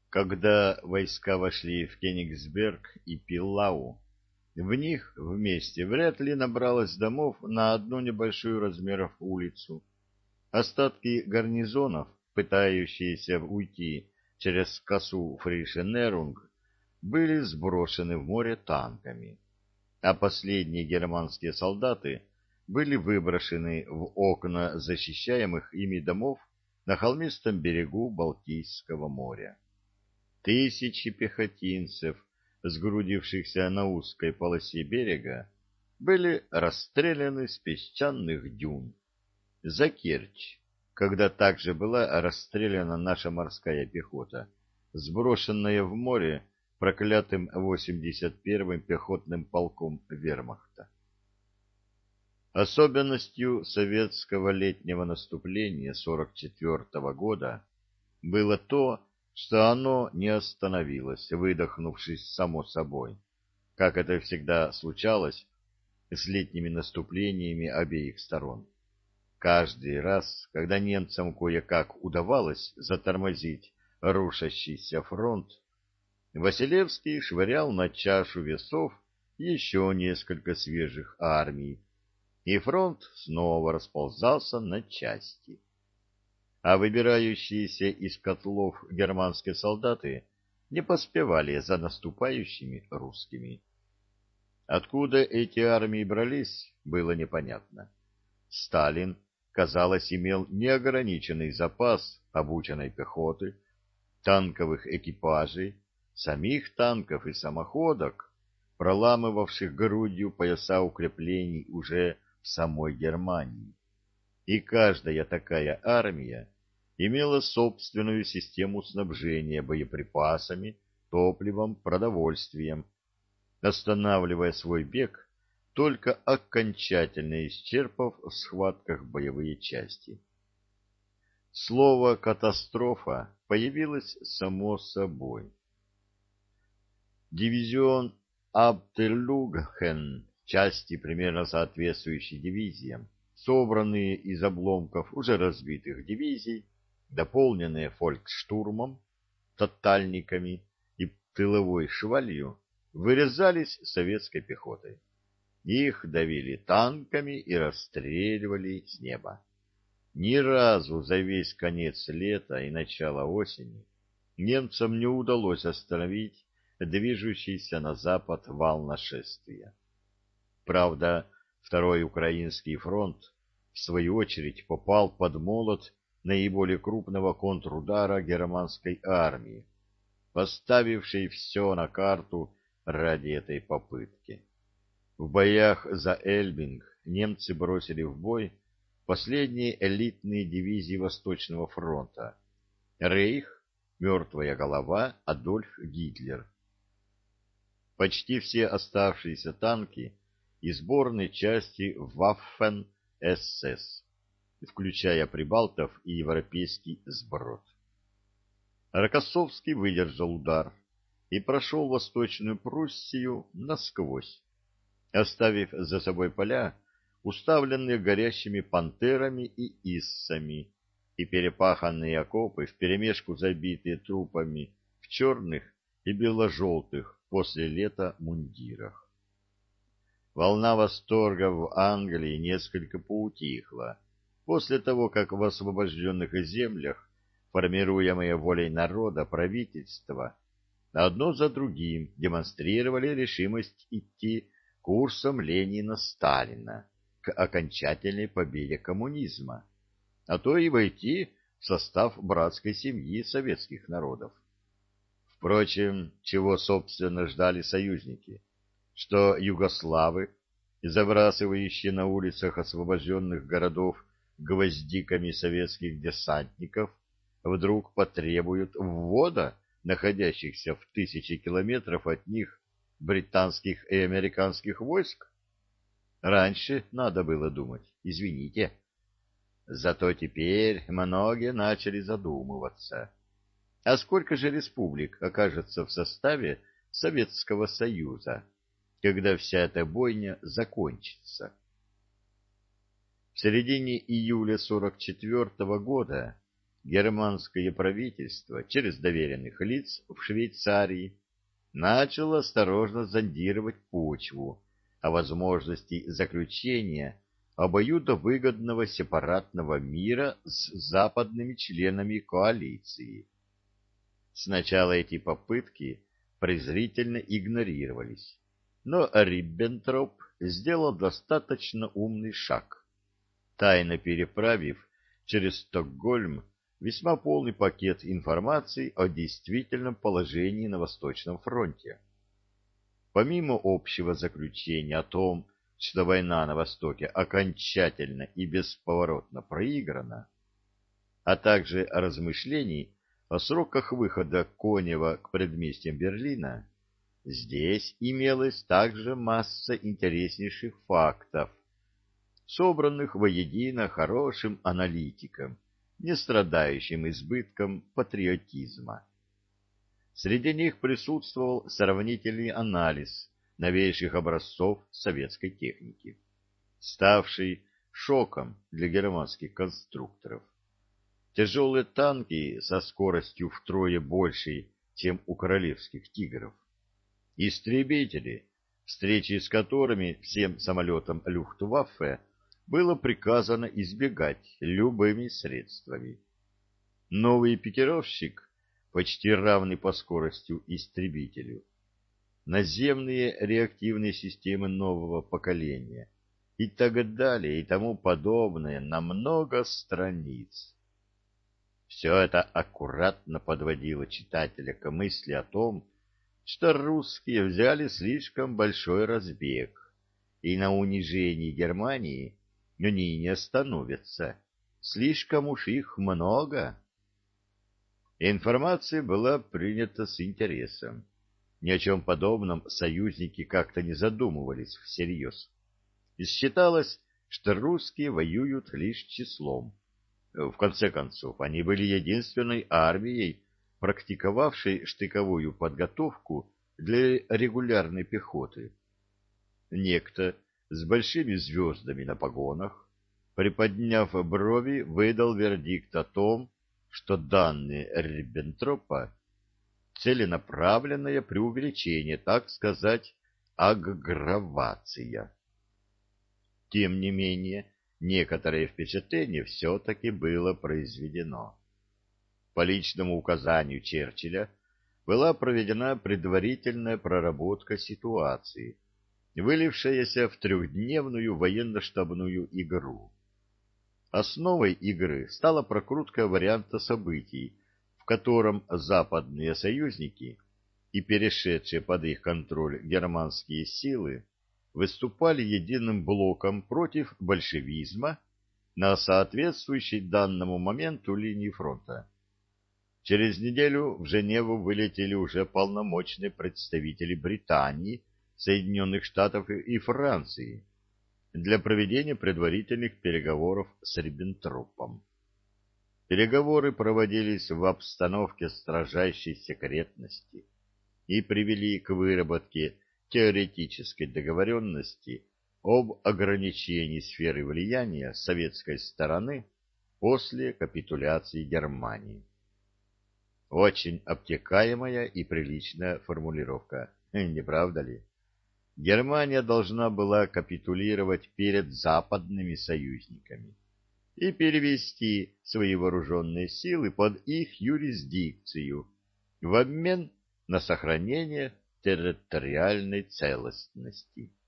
Когда войска вошли в Кенигсберг и Пиллау, в них вместе вряд ли набралось домов на одну небольшую размеров улицу. Остатки гарнизонов, пытающиеся уйти через косу Фришенерунг, были сброшены в море танками, а последние германские солдаты были выброшены в окна защищаемых ими домов на холмистом берегу Балтийского моря. Тысячи пехотинцев, сгрудившихся на узкой полосе берега, были расстреляны с песчаных дюн. За Керчь, когда также была расстреляна наша морская пехота, сброшенная в море проклятым 81-м пехотным полком вермахта. Особенностью советского летнего наступления 44-го года было то, что оно не остановилось, выдохнувшись само собой, как это всегда случалось с летними наступлениями обеих сторон. Каждый раз, когда немцам кое-как удавалось затормозить рушащийся фронт, Василевский швырял на чашу весов еще несколько свежих армий, и фронт снова расползался на части. А выбирающиеся из котлов германские солдаты не поспевали за наступающими русскими. Откуда эти армии брались, было непонятно. Сталин, казалось, имел неограниченный запас обученной пехоты, танковых экипажей, самих танков и самоходок, проламывавших грудью пояса укреплений уже в самой Германии. И каждая такая армия имела собственную систему снабжения боеприпасами, топливом, продовольствием, останавливая свой бег, только окончательно исчерпав в схватках боевые части. Слово «катастрофа» появилось само собой. Дивизион Абтелюгхен, части, примерно соответствующие дивизиям, собранные из обломков уже разбитых дивизий, дополненные фольксштурмом, тотальниками и тыловой швалью, вырезались советской пехотой. Их давили танками и расстреливали с неба. Ни разу за весь конец лета и начало осени немцам не удалось остановить движущийся на запад вал нашествия. Правда, Второй Украинский фронт, в свою очередь, попал под молот наиболее крупного контрудара германской армии, поставившей все на карту ради этой попытки. В боях за Эльбинг немцы бросили в бой последние элитные дивизии Восточного фронта. Рейх, мертвая голова, Адольф Гитлер. Почти все оставшиеся танки и сборные части Waffen-СС, включая прибалтов и европейский сброд. Рокоссовский выдержал удар и прошел Восточную Пруссию насквозь, оставив за собой поля, уставленные горящими пантерами и иссами, и перепаханные окопы вперемешку забитые трупами в черных и бело-желтых после лета мундирах. Волна восторга в Англии несколько поутихла после того, как в освобожденных землях, формируемые волей народа правительства, одно за другим демонстрировали решимость идти курсом Ленина-Сталина к окончательной победе коммунизма, а то и войти в состав братской семьи советских народов. Впрочем, чего, собственно, ждали союзники? Что югославы, забрасывающие на улицах освобожденных городов гвоздиками советских десантников, вдруг потребуют ввода находящихся в 1000 километров от них британских и американских войск? Раньше надо было думать, извините. Зато теперь многие начали задумываться. А сколько же республик окажется в составе Советского Союза, когда вся эта бойня закончится? В середине июля 44-го года германское правительство через доверенных лиц в Швейцарии начало осторожно зондировать почву о возможности заключения обоюдовыгодного сепаратного мира с западными членами коалиции. Сначала эти попытки презрительно игнорировались, но Риббентроп сделал достаточно умный шаг, тайно переправив через Стокгольм весьма полный пакет информации о действительном положении на Восточном фронте. Помимо общего заключения о том, что война на Востоке окончательно и бесповоротно проиграна, а также размышлений о сроках выхода Конева к предместьям Берлина, здесь имелась также масса интереснейших фактов, собранных воедино хорошим аналитиком, не страдающим избытком патриотизма. Среди них присутствовал сравнительный анализ новейших образцов советской техники, ставший шоком для германских конструкторов. Тяжелые танки со скоростью втрое большей, чем у королевских «Тигров». Истребители, встречи с которыми всем самолетам Люфтваффе было приказано избегать любыми средствами. Новый пикировщик, почти равный по скорости истребителю. Наземные реактивные системы нового поколения и так далее и тому подобное на много страниц. Все это аккуратно подводило читателя к мысли о том, что русские взяли слишком большой разбег, и на унижении Германии они не остановятся. Слишком уж их много. Информация была принята с интересом. Ни о чем подобном союзники как-то не задумывались всерьез. И считалось, что русские воюют лишь числом. В конце концов, они были единственной армией, практиковавшей штыковую подготовку для регулярной пехоты. Некто с большими звездами на погонах, приподняв брови, выдал вердикт о том, что данные Риббентропа — целенаправленное преувеличение, так сказать, аггравация. Тем не менее, некоторое впечатление все-таки было произведено. По личному указанию Черчилля была проведена предварительная проработка ситуации, вылившаяся в трехдневную военно-штабную игру. Основой игры стала прокрутка варианта событий, в котором западные союзники и перешедшие под их контроль германские силы выступали единым блоком против большевизма на соответствующей данному моменту линии фронта. Через неделю в Женеву вылетели уже полномочные представители Британии, Соединенных Штатов и Франции для проведения предварительных переговоров с Риббентропом. Переговоры проводились в обстановке строжайшей секретности и привели к выработке теоретической договоренности об ограничении сферы влияния советской стороны после капитуляции Германии. Очень обтекаемая и приличная формулировка, не правда ли? Германия должна была капитулировать перед западными союзниками и перевести свои вооруженные силы под их юрисдикцию в обмен на сохранение территориальной целостности.